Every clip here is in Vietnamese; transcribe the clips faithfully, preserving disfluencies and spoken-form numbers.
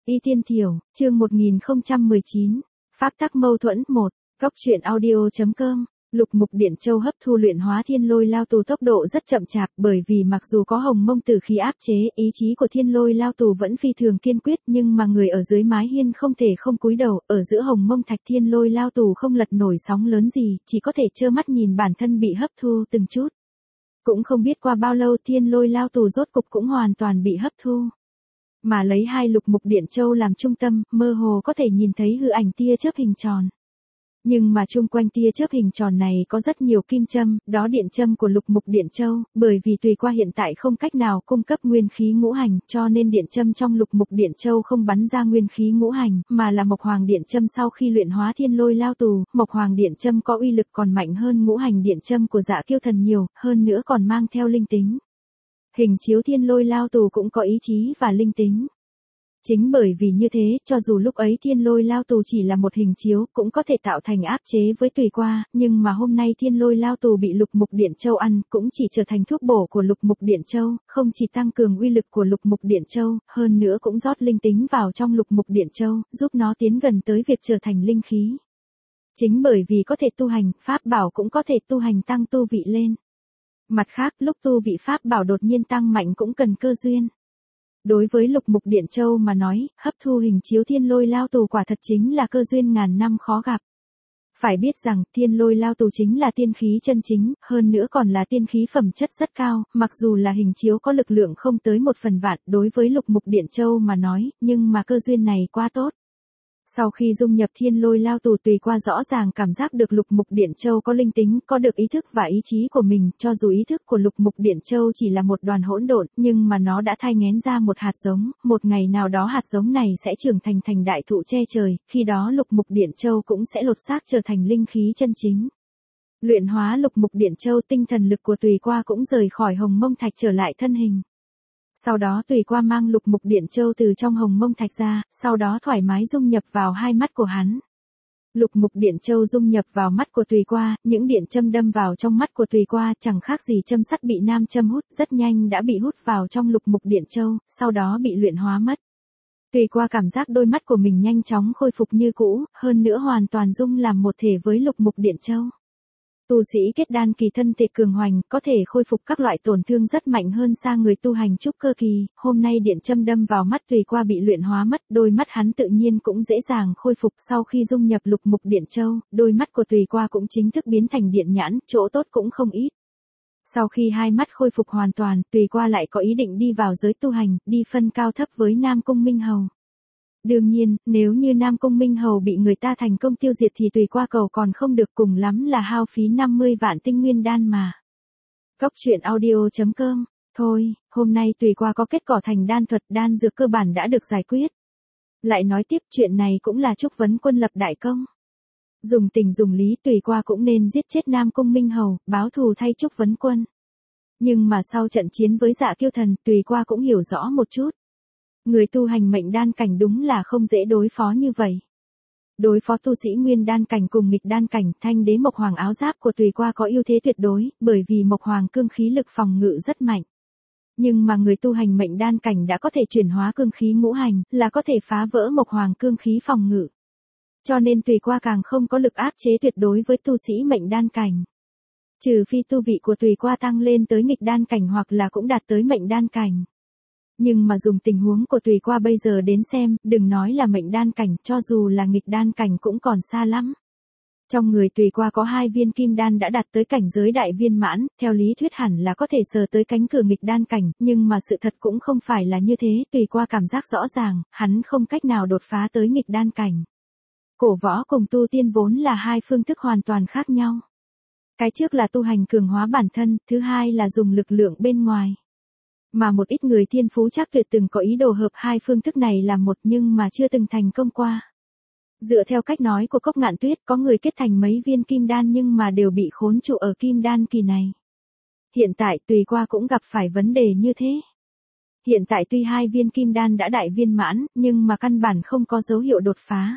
Y Tiên Thiểu, chương một nghìn không trăm mười chín, Pháp tắc mâu thuẫn một, Góc truyện audio.com. Lục mục điện châu hấp thu luyện hóa thiên lôi lao tù tốc độ rất chậm chạp, bởi vì mặc dù có hồng mông tử khí áp chế, ý chí của thiên lôi lao tù vẫn phi thường kiên quyết, nhưng mà người ở dưới mái hiên không thể không cúi đầu, ở giữa hồng mông thạch thiên lôi lao tù không lật nổi sóng lớn gì, chỉ có thể trơ mắt nhìn bản thân bị hấp thu từng chút. Cũng không biết qua bao lâu thiên lôi lao tù rốt cục cũng hoàn toàn bị hấp thu. Mà lấy hai lục mục điện châu làm trung tâm, mơ hồ có thể nhìn thấy hư ảnh tia chớp hình tròn. Nhưng mà chung quanh tia chớp hình tròn này có rất nhiều kim châm, đó điện châm của lục mục điện châu, bởi vì tùy qua hiện tại không cách nào cung cấp nguyên khí ngũ hành, cho nên điện châm trong lục mục điện châu không bắn ra nguyên khí ngũ hành, mà là mộc hoàng điện châm sau khi luyện hóa thiên lôi lao tù, mộc hoàng điện châm có uy lực còn mạnh hơn ngũ hành điện châm của Dạ Kiêu Thần nhiều, hơn nữa còn mang theo linh tính. Hình chiếu thiên lôi lao tù cũng có ý chí và linh tính. Chính bởi vì như thế, cho dù lúc ấy thiên lôi lao tù chỉ là một hình chiếu, cũng có thể tạo thành áp chế với tùy qua, nhưng mà hôm nay thiên lôi lao tù bị lục mục điện châu ăn, cũng chỉ trở thành thuốc bổ của lục mục điện châu, không chỉ tăng cường uy lực của lục mục điện châu, hơn nữa cũng rót linh tính vào trong lục mục điện châu, giúp nó tiến gần tới việc trở thành linh khí. Chính bởi vì có thể tu hành, pháp bảo cũng có thể tu hành tăng tu vị lên. Mặt khác, lúc tu vị pháp bảo đột nhiên tăng mạnh cũng cần cơ duyên. Đối với lục mục điện châu mà nói, hấp thu hình chiếu thiên lôi lao tù quả thật chính là cơ duyên ngàn năm khó gặp. Phải biết rằng, thiên lôi lao tù chính là tiên khí chân chính, hơn nữa còn là tiên khí phẩm chất rất cao, mặc dù là hình chiếu có lực lượng không tới một phần vạn đối với lục mục điện châu mà nói, nhưng mà cơ duyên này quá tốt. Sau khi dung nhập thiên lôi lao tù tùy qua rõ ràng cảm giác được lục mục điện châu có linh tính, có được ý thức và ý chí của mình, cho dù ý thức của lục mục điện châu chỉ là một đoàn hỗn độn, nhưng mà nó đã thai nghén ra một hạt giống, một ngày nào đó hạt giống này sẽ trưởng thành thành đại thụ che trời, khi đó lục mục điện châu cũng sẽ lột xác trở thành linh khí chân chính. Luyện hóa lục mục điện châu, tinh thần lực của tùy qua cũng rời khỏi hồng mông thạch trở lại thân hình. Sau đó tùy qua mang lục mục điện châu từ trong hồng mông thạch ra, sau đó thoải mái dung nhập vào hai mắt của hắn. Lục mục điện châu dung nhập vào mắt của tùy qua, những điện châm đâm vào trong mắt của tùy qua chẳng khác gì châm sắt bị nam châm hút, rất nhanh đã bị hút vào trong lục mục điện châu, sau đó bị luyện hóa mất. Tùy qua cảm giác đôi mắt của mình nhanh chóng khôi phục như cũ, hơn nữa hoàn toàn dung làm một thể với lục mục điện châu. Tu sĩ kết đan kỳ thân thể cường hoành, có thể khôi phục các loại tổn thương rất mạnh hơn xa người tu hành trúc cơ kỳ, hôm nay điện châm đâm vào mắt tùy qua bị luyện hóa mất, đôi mắt hắn tự nhiên cũng dễ dàng khôi phục sau khi dung nhập lục mục điện châu, đôi mắt của tùy qua cũng chính thức biến thành điện nhãn, chỗ tốt cũng không ít. Sau khi hai mắt khôi phục hoàn toàn, tùy qua lại có ý định đi vào giới tu hành, đi phân cao thấp với Nam Cung Minh Hầu. Đương nhiên, nếu như Nam Cung Minh Hầu bị người ta thành công tiêu diệt thì tùy qua cầu còn không được, cùng lắm là hao phí năm mươi vạn tinh nguyên đan mà. Góc truyện audio.com. Thôi, hôm nay tùy qua có kết cỏ thành đan thuật, đan dược cơ bản đã được giải quyết. Lại nói tiếp, chuyện này cũng là Trúc Vấn Quân lập đại công. Dùng tình dùng lý tùy qua cũng nên giết chết Nam Cung Minh Hầu, báo thù thay Trúc Vấn Quân. Nhưng mà sau trận chiến với Dạ Kiêu Thần, tùy qua cũng hiểu rõ một chút. Người tu hành mệnh đan cảnh đúng là không dễ đối phó như vậy. Đối phó tu sĩ nguyên đan cảnh cùng nghịch đan cảnh, thanh đế mộc hoàng áo giáp của tùy qua có ưu thế tuyệt đối, bởi vì mộc hoàng cương khí lực phòng ngự rất mạnh. Nhưng mà người tu hành mệnh đan cảnh đã có thể chuyển hóa cương khí ngũ hành, là có thể phá vỡ mộc hoàng cương khí phòng ngự. Cho nên tùy qua càng không có lực áp chế tuyệt đối với tu sĩ mệnh đan cảnh. Trừ phi tu vị của tùy qua tăng lên tới nghịch đan cảnh hoặc là cũng đạt tới mệnh đan cảnh. Nhưng mà dùng tình huống của tùy qua bây giờ đến xem, đừng nói là mệnh đan cảnh, cho dù là nghịch đan cảnh cũng còn xa lắm. Trong người tùy qua có hai viên kim đan đã đạt tới cảnh giới đại viên mãn, theo lý thuyết hẳn là có thể sờ tới cánh cửa nghịch đan cảnh, nhưng mà sự thật cũng không phải là như thế, tùy qua cảm giác rõ ràng, hắn không cách nào đột phá tới nghịch đan cảnh. Cổ võ cùng tu tiên vốn là hai phương thức hoàn toàn khác nhau. Cái trước là tu hành cường hóa bản thân, thứ hai là dùng lực lượng bên ngoài. Mà một ít người thiên phú chắc tuyệt từng có ý đồ hợp hai phương thức này làm một nhưng mà chưa từng thành công qua. Dựa theo cách nói của Cốc Ngạn Tuyết, có người kết thành mấy viên kim đan nhưng mà đều bị khốn trụ ở kim đan kỳ này. Hiện tại tùy qua cũng gặp phải vấn đề như thế. Hiện tại tuy hai viên kim đan đã đại viên mãn, nhưng mà căn bản không có dấu hiệu đột phá.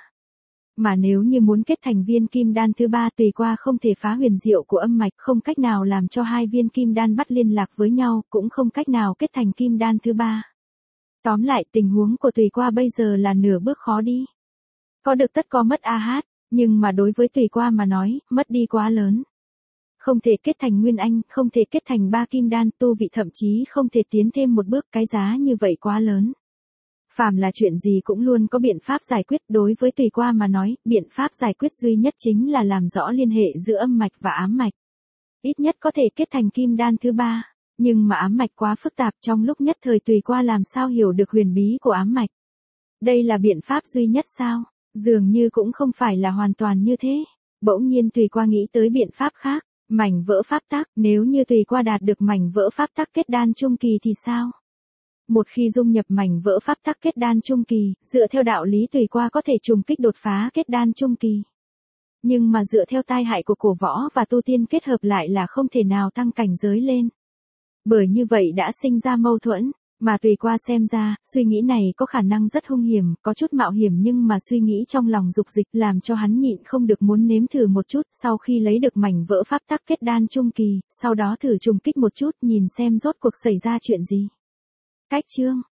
Mà nếu như muốn kết thành viên kim đan thứ ba tùy qua không thể phá huyền diệu của âm mạch, không cách nào làm cho hai viên kim đan bắt liên lạc với nhau, cũng không cách nào kết thành kim đan thứ ba. Tóm lại tình huống của Tùy Qua bây giờ là nửa bước khó đi. Có được tất có mất a hát, nhưng mà đối với Tùy Qua mà nói, mất đi quá lớn. Không thể kết thành Nguyên Anh, không thể kết thành ba kim đan, tu vị thậm chí không thể tiến thêm một bước, cái giá như vậy quá lớn. Phàm là chuyện gì cũng luôn có biện pháp giải quyết, đối với Tùy Qua mà nói, biện pháp giải quyết duy nhất chính là làm rõ liên hệ giữa âm mạch và ám mạch. Ít nhất có thể kết thành kim đan thứ ba, nhưng mà ám mạch quá phức tạp, trong lúc nhất thời Tùy Qua làm sao hiểu được huyền bí của ám mạch. Đây là biện pháp duy nhất sao? Dường như cũng không phải là hoàn toàn như thế. Bỗng nhiên Tùy Qua nghĩ tới biện pháp khác, mảnh vỡ pháp tắc, nếu như Tùy Qua đạt được mảnh vỡ pháp tắc kết đan trung kỳ thì sao? Một khi dung nhập mảnh vỡ pháp tắc kết đan trung kỳ, dựa theo đạo lý Tùy Qua có thể trùng kích đột phá kết đan trung kỳ. Nhưng mà dựa theo tai hại của cổ võ và tu tiên kết hợp lại là không thể nào tăng cảnh giới lên. Bởi như vậy đã sinh ra mâu thuẫn, mà Tùy Qua xem ra, suy nghĩ này có khả năng rất hung hiểm, có chút mạo hiểm, nhưng mà suy nghĩ trong lòng dục dịch làm cho hắn nhịn không được muốn nếm thử một chút, sau khi lấy được mảnh vỡ pháp tắc kết đan trung kỳ, sau đó thử trùng kích một chút, nhìn xem rốt cuộc xảy ra chuyện gì. Cách chương